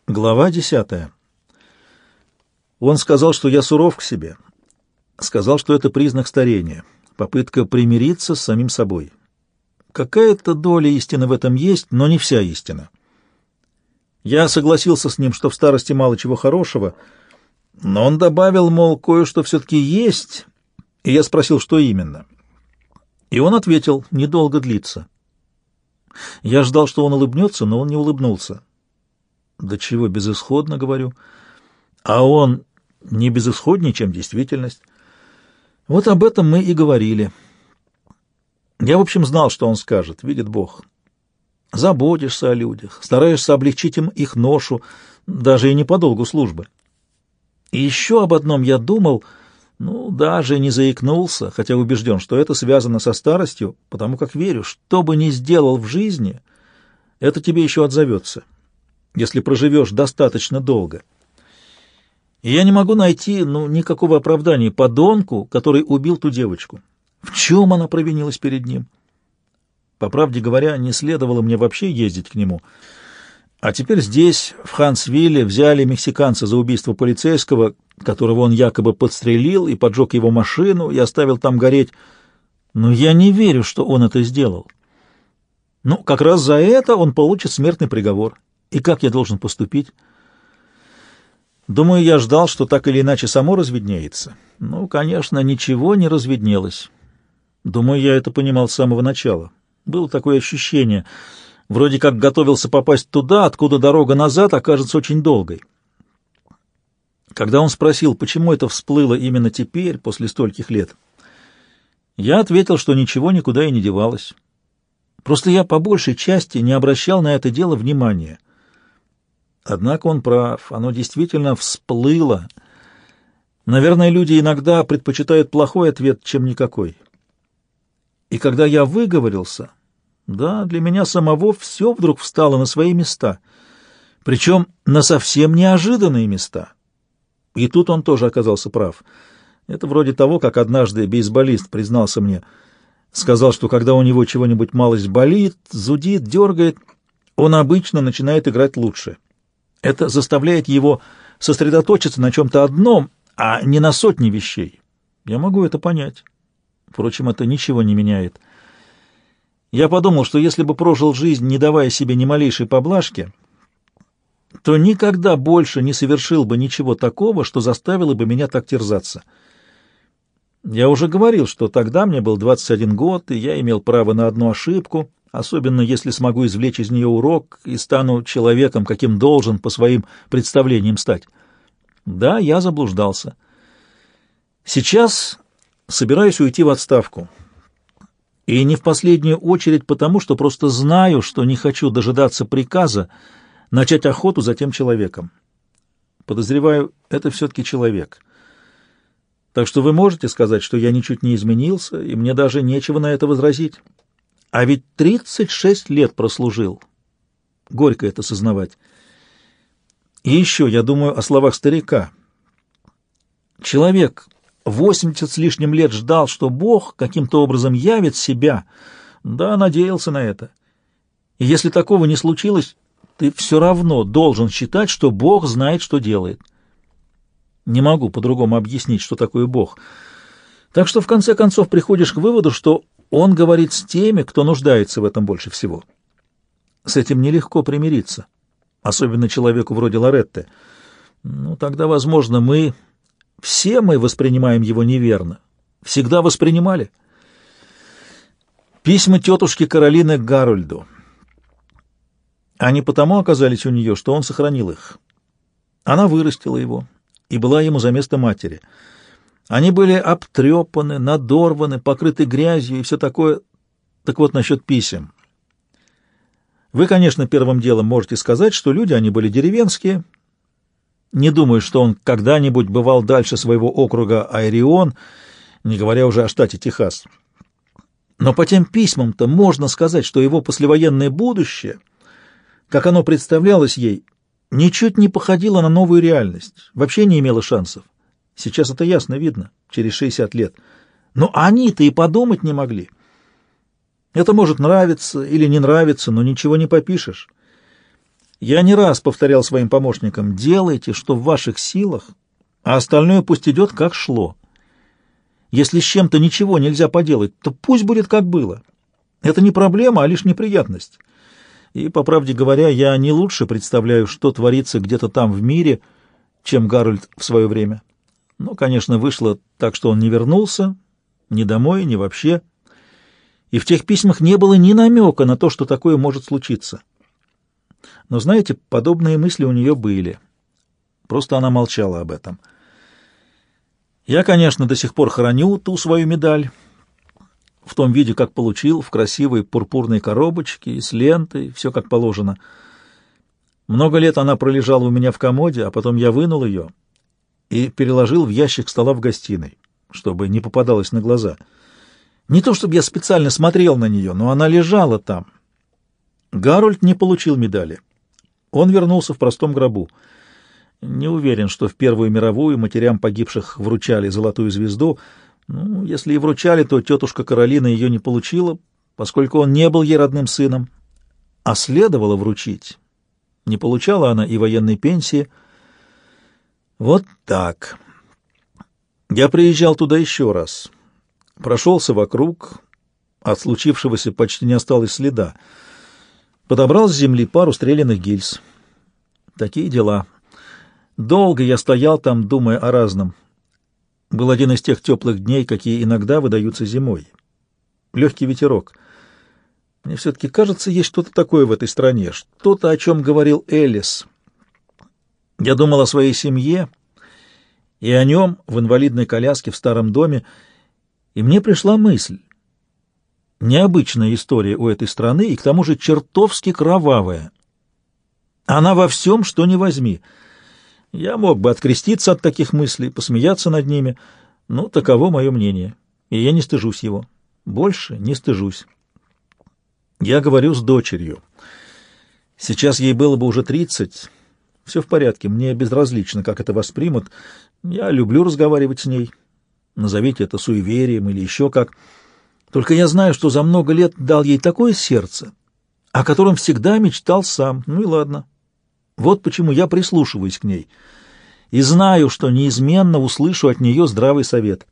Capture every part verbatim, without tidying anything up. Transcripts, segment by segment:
Глава десятая. Он сказал, что я суров к себе. Сказал, что это признак старения, попытка примириться с самим собой. Какая-то доля истины в этом есть, но не вся истина. Я согласился с ним, что в старости мало чего хорошего, но он добавил, мол, кое-что все-таки есть, и я спросил, что именно. И он ответил, недолго длится. Я ждал, что он улыбнется, но он не улыбнулся. Да чего безысходно, говорю. А он не безысходнее, чем действительность. Вот об этом мы и говорили. Я, в общем, знал, что он скажет, видит Бог. Заботишься о людях, стараешься облегчить им их ношу, даже и не по долгу службы. И еще об одном я думал, ну, даже не заикнулся, хотя убежден, что это связано со старостью, потому как верю, что бы ни сделал в жизни, это тебе еще отзовется, если проживешь достаточно долго. И я не могу найти, ну, никакого оправдания подонку, который убил ту девочку. В чем она провинилась перед ним? По правде говоря, не следовало мне вообще ездить к нему. А теперь здесь, в Хансвилле, взяли мексиканца за убийство полицейского, которого он якобы подстрелил и поджег его машину и оставил там гореть. Но я не верю, что он это сделал. Ну, как раз за это он получит смертный приговор. И как я должен поступить? Думаю, я ждал, что так или иначе само разведнеется. Ну, конечно, ничего не разведнелось. Думаю, я это понимал с самого начала. Было такое ощущение, вроде как готовился попасть туда, откуда дорога назад окажется очень долгой. Когда он спросил, почему это всплыло именно теперь, после стольких лет, я ответил, что ничего никуда и не девалось. Просто я по большей части не обращал на это дело внимания. Однако он прав, оно действительно всплыло. Наверное, люди иногда предпочитают плохой ответ, чем никакой. И когда я выговорился, да, для меня самого все вдруг встало на свои места, причем на совсем неожиданные места. И тут он тоже оказался прав. Это вроде того, как однажды бейсболист признался мне, сказал, что когда у него чего-нибудь малость болит, зудит, дергает, он обычно начинает играть лучше. Это заставляет его сосредоточиться на чем-то одном, а не на сотне вещей. Я могу это понять. Впрочем, это ничего не меняет. Я подумал, что если бы прожил жизнь, не давая себе ни малейшей поблажки, то никогда больше не совершил бы ничего такого, что заставило бы меня так терзаться. Я уже говорил, что тогда мне был двадцать один год, и я имел право на одну ошибку, особенно если смогу извлечь из нее урок и стану человеком, каким должен по своим представлениям стать. Да, я заблуждался. Сейчас собираюсь уйти в отставку. И не в последнюю очередь потому, что просто знаю, что не хочу дожидаться приказа начать охоту за тем человеком. Подозреваю, это все-таки человек. Так что вы можете сказать, что я ничуть не изменился, и мне даже нечего на это возразить. А ведь тридцать шесть лет прослужил. Горько это сознавать. И еще я думаю о словах старика. Человек восемьдесят с лишним лет ждал, что Бог каким-то образом явит себя. Да, надеялся на это. И если такого не случилось, ты все равно должен считать, что Бог знает, что делает. Не могу по-другому объяснить, что такое Бог. Так что в конце концов приходишь к выводу, что Он говорит с теми, кто нуждается в этом больше всего. С этим нелегко примириться, особенно человеку вроде Лоретты. Ну, тогда, возможно, мы... Все мы воспринимаем его неверно. Всегда воспринимали. Письма тетушки Каролины к Гарольду. Они потому оказались у нее, что он сохранил их. Она вырастила его и была ему за место матери. Они были обтрепаны, надорваны, покрыты грязью и все такое. Так вот, насчет писем. Вы, конечно, первым делом можете сказать, что люди, они были деревенские. Не думаю, что он когда-нибудь бывал дальше своего округа Айрион, не говоря уже о штате Техас. Но по тем письмам-то можно сказать, что его послевоенное будущее, как оно представлялось ей, ничуть не походило на новую реальность, вообще не имело шансов. Сейчас это ясно видно, через шестьдесят лет. Но они-то и подумать не могли. Это может нравиться или не нравиться, но ничего не попишешь. Я не раз повторял своим помощникам: делайте, что в ваших силах, а остальное пусть идет, как шло. Если с чем-то ничего нельзя поделать, то пусть будет, как было. Это не проблема, а лишь неприятность. И, по правде говоря, я не лучше представляю, что творится где-то там в мире, чем Гарольд в свое время. Но, конечно, вышло так, что он не вернулся, ни домой, ни вообще. И в тех письмах не было ни намека на то, что такое может случиться. Но, знаете, подобные мысли у нее были. Просто она молчала об этом. Я, конечно, до сих пор храню ту свою медаль, в том виде, как получил, в красивой пурпурной коробочке и с лентой, все как положено. Много лет она пролежала у меня в комоде, а потом я вынул ее и переложил в ящик стола в гостиной, чтобы не попадалась на глаза. Не то чтобы я специально смотрел на нее, но она лежала там. Гарольд не получил медали. Он вернулся в простом гробу. Не уверен, что в Первую мировую матерям погибших вручали золотую звезду. Ну, если и вручали, то тетушка Каролина ее не получила, поскольку он не был ей родным сыном. А следовало вручить. Не получала она и военной пенсии. Вот так. Я приезжал туда еще раз. Прошелся вокруг. От случившегося почти не осталось следа. Подобрал с земли пару стрелянных гильз. Такие дела. Долго я стоял там, думая о разном. Был один из тех теплых дней, какие иногда выдаются зимой. Легкий ветерок. Мне все-таки кажется, есть что-то такое в этой стране, что-то, о чем говорил Эллис. Я думал о своей семье и о нем в инвалидной коляске в старом доме, и мне пришла мысль. Необычная история у этой страны, и к тому же чертовски кровавая. Она во всем, что ни возьми. Я мог бы откреститься от таких мыслей, посмеяться над ними, но таково мое мнение, и я не стыжусь его. Больше не стыжусь. Я говорю с дочерью. Сейчас ей было бы уже тридцать. Все в порядке, мне безразлично, как это воспримут. Я люблю разговаривать с ней. Назовите это суеверием или еще как. Только я знаю, что за много лет дал ей такое сердце, о котором всегда мечтал сам. Ну и ладно. Вот почему я прислушиваюсь к ней и знаю, что неизменно услышу от нее здравый совет.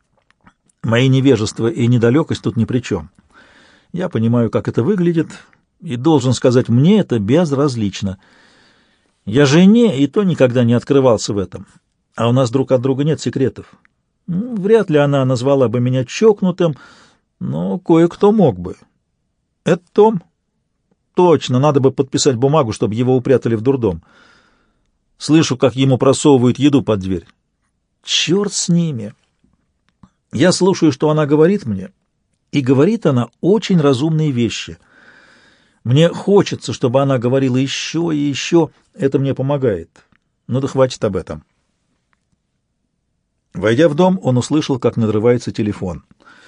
Мои невежество и недалекость тут ни при чем. Я понимаю, как это выглядит, и должен сказать, мне это безразлично. Я жене и то никогда не открывался в этом, а у нас друг от друга нет секретов. Ну, вряд ли она назвала бы меня чокнутым, но кое-кто мог бы. Это Том? Точно, надо бы подписать бумагу, чтобы его упрятали в дурдом. Слышу, как ему просовывают еду под дверь. Черт с ними! Я слушаю, что она говорит мне, и говорит она очень разумные вещи. Мне хочется, чтобы она говорила еще и еще. Это мне помогает. Ну да хватит об этом. Войдя в дом, он услышал, как надрывается телефон.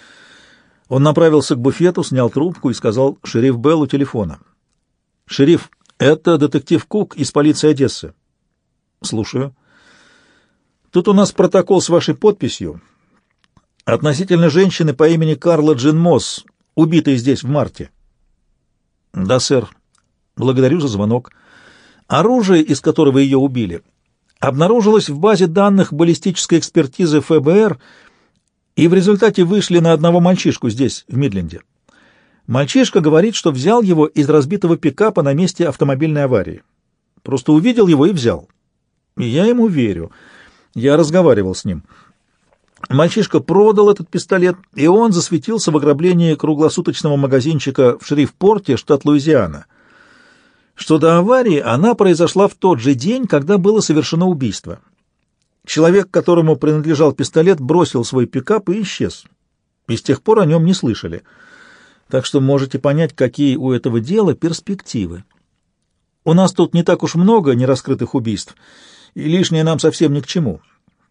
Он направился к буфету, снял трубку и сказал: «Шериф Белл у телефона». «Шериф, это детектив Кук из полиции Одессы». «Слушаю». «Тут у нас протокол с вашей подписью относительно женщины по имени Карла Джин Мосс, убитой здесь в марте». «Да, сэр. Благодарю за звонок. Оружие, из которого ее убили, обнаружилось в базе данных баллистической экспертизы эф бэ эр, и в результате вышли на одного мальчишку здесь, в Мидленде. Мальчишка говорит, что взял его из разбитого пикапа на месте автомобильной аварии. Просто увидел его и взял. И я ему верю. Я разговаривал с ним. Мальчишка продал этот пистолет, и он засветился в ограблении круглосуточного магазинчика в Шрифпорте, штат Луизиана. Что до аварии, она произошла в тот же день, когда было совершено убийство. Человек, которому принадлежал пистолет, бросил свой пикап и исчез. И с тех пор о нем не слышали. Так что можете понять, какие у этого дела перспективы. У нас тут не так уж много нераскрытых убийств, и лишнее нам совсем ни к чему.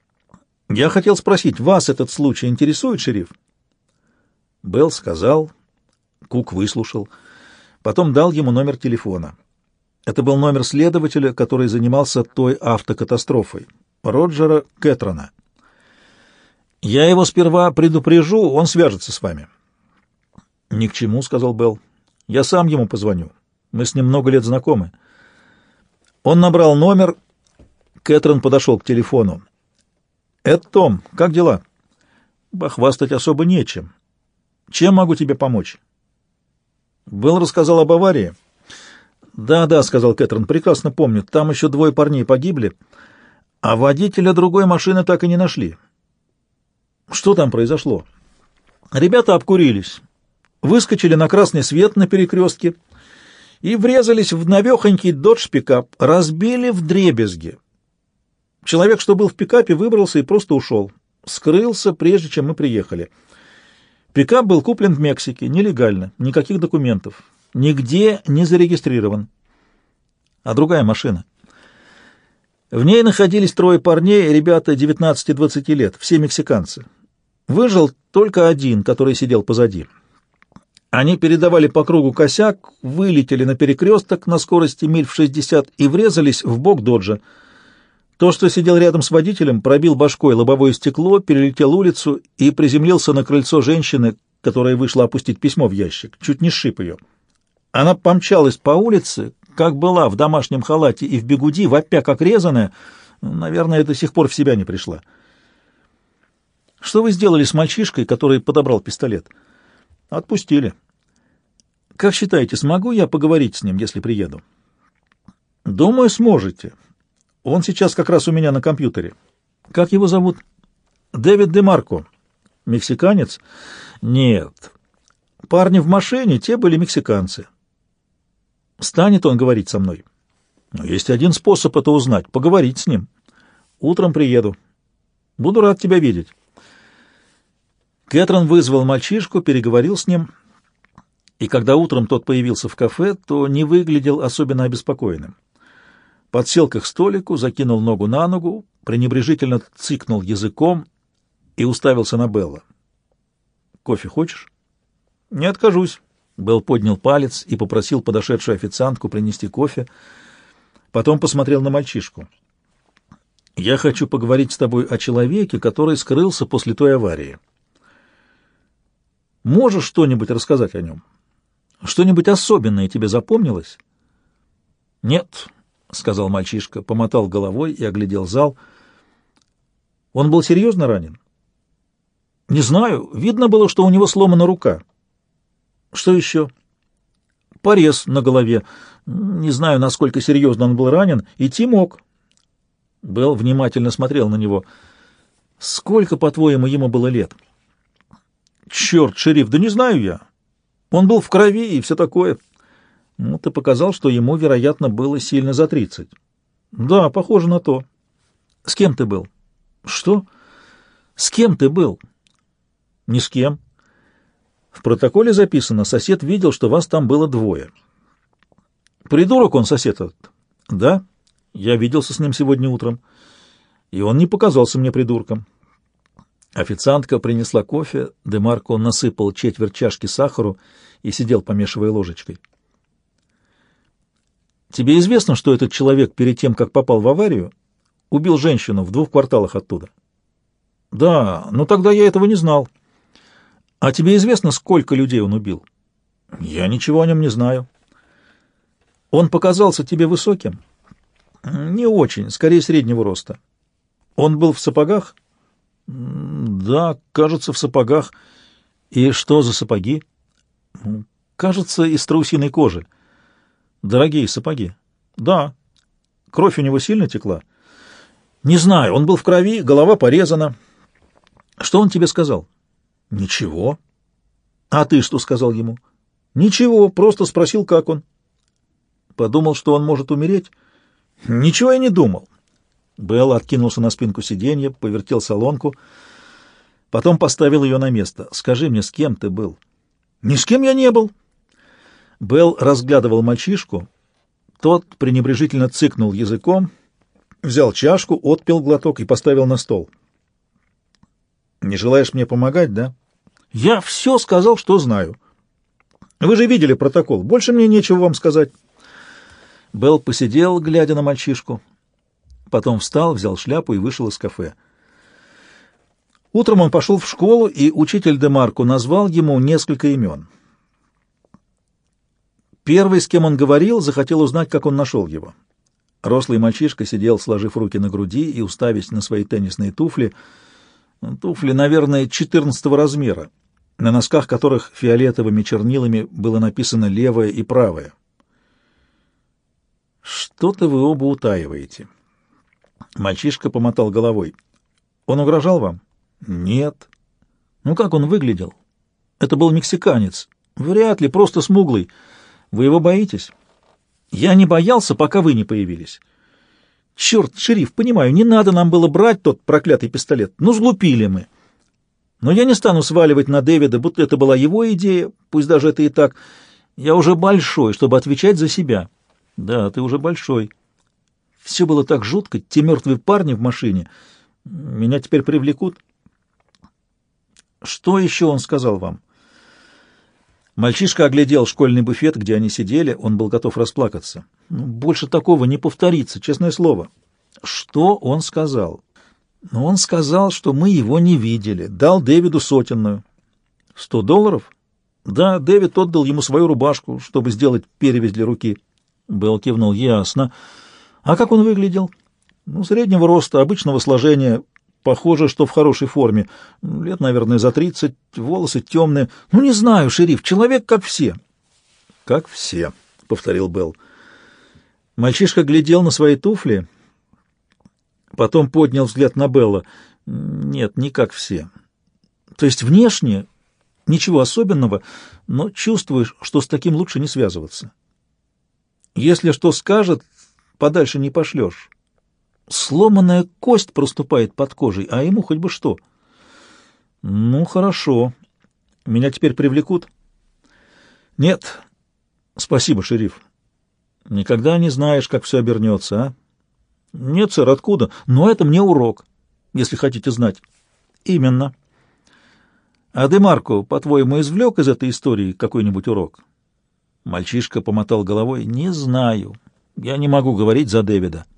Я хотел спросить, вас этот случай интересует, шериф?» Белл сказал, Кук выслушал, потом дал ему номер телефона. Это был номер следователя, который занимался той автокатастрофой, Роджера Кэтрона. «Я его сперва предупрежу, он свяжется с вами». «Ни к чему», — сказал Белл. «Я сам ему позвоню. Мы с ним много лет знакомы». Он набрал номер. Кэтрин подошел к телефону. «Это Том. Как дела?» «Похвастать особо нечем. Чем могу тебе помочь?» Белл рассказал об аварии. «Да-да», — сказал Кэтрин, — «прекрасно помню. Там еще двое парней погибли, а водителя другой машины так и не нашли». «Что там произошло?» «Ребята обкурились, выскочили на красный свет на перекрестке и врезались в навехонький додж-пикап, разбили вдребезги. Человек, что был в пикапе, выбрался и просто ушел. Скрылся, прежде чем мы приехали. Пикап был куплен в Мексике, нелегально, никаких документов, нигде не зарегистрирован. А другая машина? В ней находились трое парней, ребята девятнадцати-двадцати лет, все мексиканцы. Выжил только один, который сидел позади. Они передавали по кругу косяк, вылетели на перекресток на скорости миль в шестьдесят и врезались в бок доджа. То, что сидел рядом с водителем, пробил башкой лобовое стекло, перелетел улицу и приземлился на крыльцо женщины, которая вышла опустить письмо в ящик, чуть не сшиб ее. Она помчалась по улице, как была, в домашнем халате и в бигуди, вопя как резаная, наверное, до сих пор в себя не пришла. «Что вы сделали с мальчишкой, который подобрал пистолет?» «Отпустили». «Как считаете, смогу я поговорить с ним, если приеду?» «Думаю, сможете. Он сейчас как раз у меня на компьютере». «Как его зовут?» «Дэвид Демарко». «Мексиканец?» «Нет. Парни в машине, те были мексиканцы». «Станет он говорить со мной?» «Но есть один способ это узнать — поговорить с ним. Утром приеду. Буду рад тебя видеть». Кэтрин вызвал мальчишку, переговорил с ним, и когда утром тот появился в кафе, то не выглядел особенно обеспокоенным. Подсел к их столику, закинул ногу на ногу, пренебрежительно цыкнул языком и уставился на Белла. «Кофе хочешь?» «Не откажусь». Белл поднял палец и попросил подошедшую официантку принести кофе. Потом посмотрел на мальчишку. «Я хочу поговорить с тобой о человеке, который скрылся после той аварии. Можешь что-нибудь рассказать о нем? Что-нибудь особенное тебе запомнилось?» «Нет», — сказал мальчишка, помотал головой и оглядел зал. «Он был серьезно ранен?» «Не знаю. Видно было, что у него сломана рука». «Что еще?» «Порез на голове. Не знаю, насколько серьезно он был ранен. Идти мог». Белл внимательно смотрел на него. «Сколько, по-твоему, ему было лет?» «Черт, шериф, да не знаю я. Он был в крови и все такое». «Ну, ты показал, что ему, вероятно, было сильно за тридцать». «Да, похоже на то». «С кем ты был?» «Что? С кем ты был?» «Ни с кем». «В протоколе записано, сосед видел, что вас там было двое». «Придурок он, сосед этот?» «Да, я виделся с ним сегодня утром, и он не показался мне придурком». Официантка принесла кофе, Демарко насыпал четверть чашки сахару и сидел, помешивая ложечкой. «Тебе известно, что этот человек перед тем, как попал в аварию, убил женщину в двух кварталах оттуда?» «Да, но тогда я этого не знал». «А тебе известно, сколько людей он убил?» «Я ничего о нем не знаю». «Он показался тебе высоким?» «Не очень, скорее среднего роста». «Он был в сапогах?» «Да, кажется, в сапогах». «И что за сапоги?» «Кажется, из страусиной кожи». «Дорогие сапоги?» «Да». «Кровь у него сильно текла?» «Не знаю, он был в крови, голова порезана». «Что он тебе сказал?» «Ничего». «А ты что сказал ему?» «Ничего, просто спросил, как он». «Подумал, что он может умереть?» «Ничего я не думал». Белл откинулся на спинку сиденья, повертел солонку, потом поставил ее на место. «Скажи мне, с кем ты был?» «Ни с кем я не был». Белл разглядывал мальчишку. Тот пренебрежительно цыкнул языком, взял чашку, отпил глоток и поставил на стол. «Не желаешь мне помогать, да?» «Я все сказал, что знаю. Вы же видели протокол. Больше мне нечего вам сказать». Белл посидел, глядя на мальчишку. Потом встал, взял шляпу и вышел из кафе. Утром он пошел в школу, и учитель Демарко назвал ему несколько имен. Первый, с кем он говорил, захотел узнать, как он нашел его. Рослый мальчишка сидел, сложив руки на груди и уставясь на свои теннисные туфли. Туфли, наверное, четырнадцатого размера, на носках которых фиолетовыми чернилами было написано «левое» и «правое». «Что-то вы оба утаиваете». Мальчишка помотал головой. «Он угрожал вам?» «Нет». «Ну как он выглядел?» «Это был мексиканец. Вряд ли, просто смуглый. Вы его боитесь?» «Я не боялся, пока вы не появились». «Черт, шериф, понимаю, не надо нам было брать тот проклятый пистолет. Ну, сглупили мы. Но я не стану сваливать на Дэвида, будто это была его идея, пусть даже это и так. Я уже большой, чтобы отвечать за себя». «Да, ты уже большой». «Все было так жутко, те мертвые парни в машине. Меня теперь привлекут». «Что еще он сказал вам?» Мальчишка оглядел школьный буфет, где они сидели. Он был готов расплакаться. Ну, больше такого не повторится, честное слово. Что он сказал? Ну, он сказал, что мы его не видели. Дал Дэвиду сотенную. Сто долларов? Да, Дэвид отдал ему свою рубашку, чтобы сделать перевязь для руки. Белл кивнул. Ясно. А как он выглядел? Ну, среднего роста, обычного сложения. Похоже, что в хорошей форме. Лет, наверное, за тридцать, волосы темные. Ну, не знаю, шериф, человек как все. Как все, — повторил Белл. Мальчишка глядел на свои туфли, потом поднял взгляд на Белла. Нет, не как все. То есть внешне ничего особенного, но чувствуешь, что с таким лучше не связываться. Если что скажет, подальше не пошлешь. Сломанная кость проступает под кожей, а ему хоть бы что. Ну, хорошо. Меня теперь привлекут? Нет. Спасибо, шериф. Никогда не знаешь, как все обернется, а? Нет, сэр, откуда? Но это мне урок, если хотите знать. Именно. А Демарко, по-твоему, извлек из этой истории какой-нибудь урок? Мальчишка помотал головой. Не знаю. Я не могу говорить за Дэвида.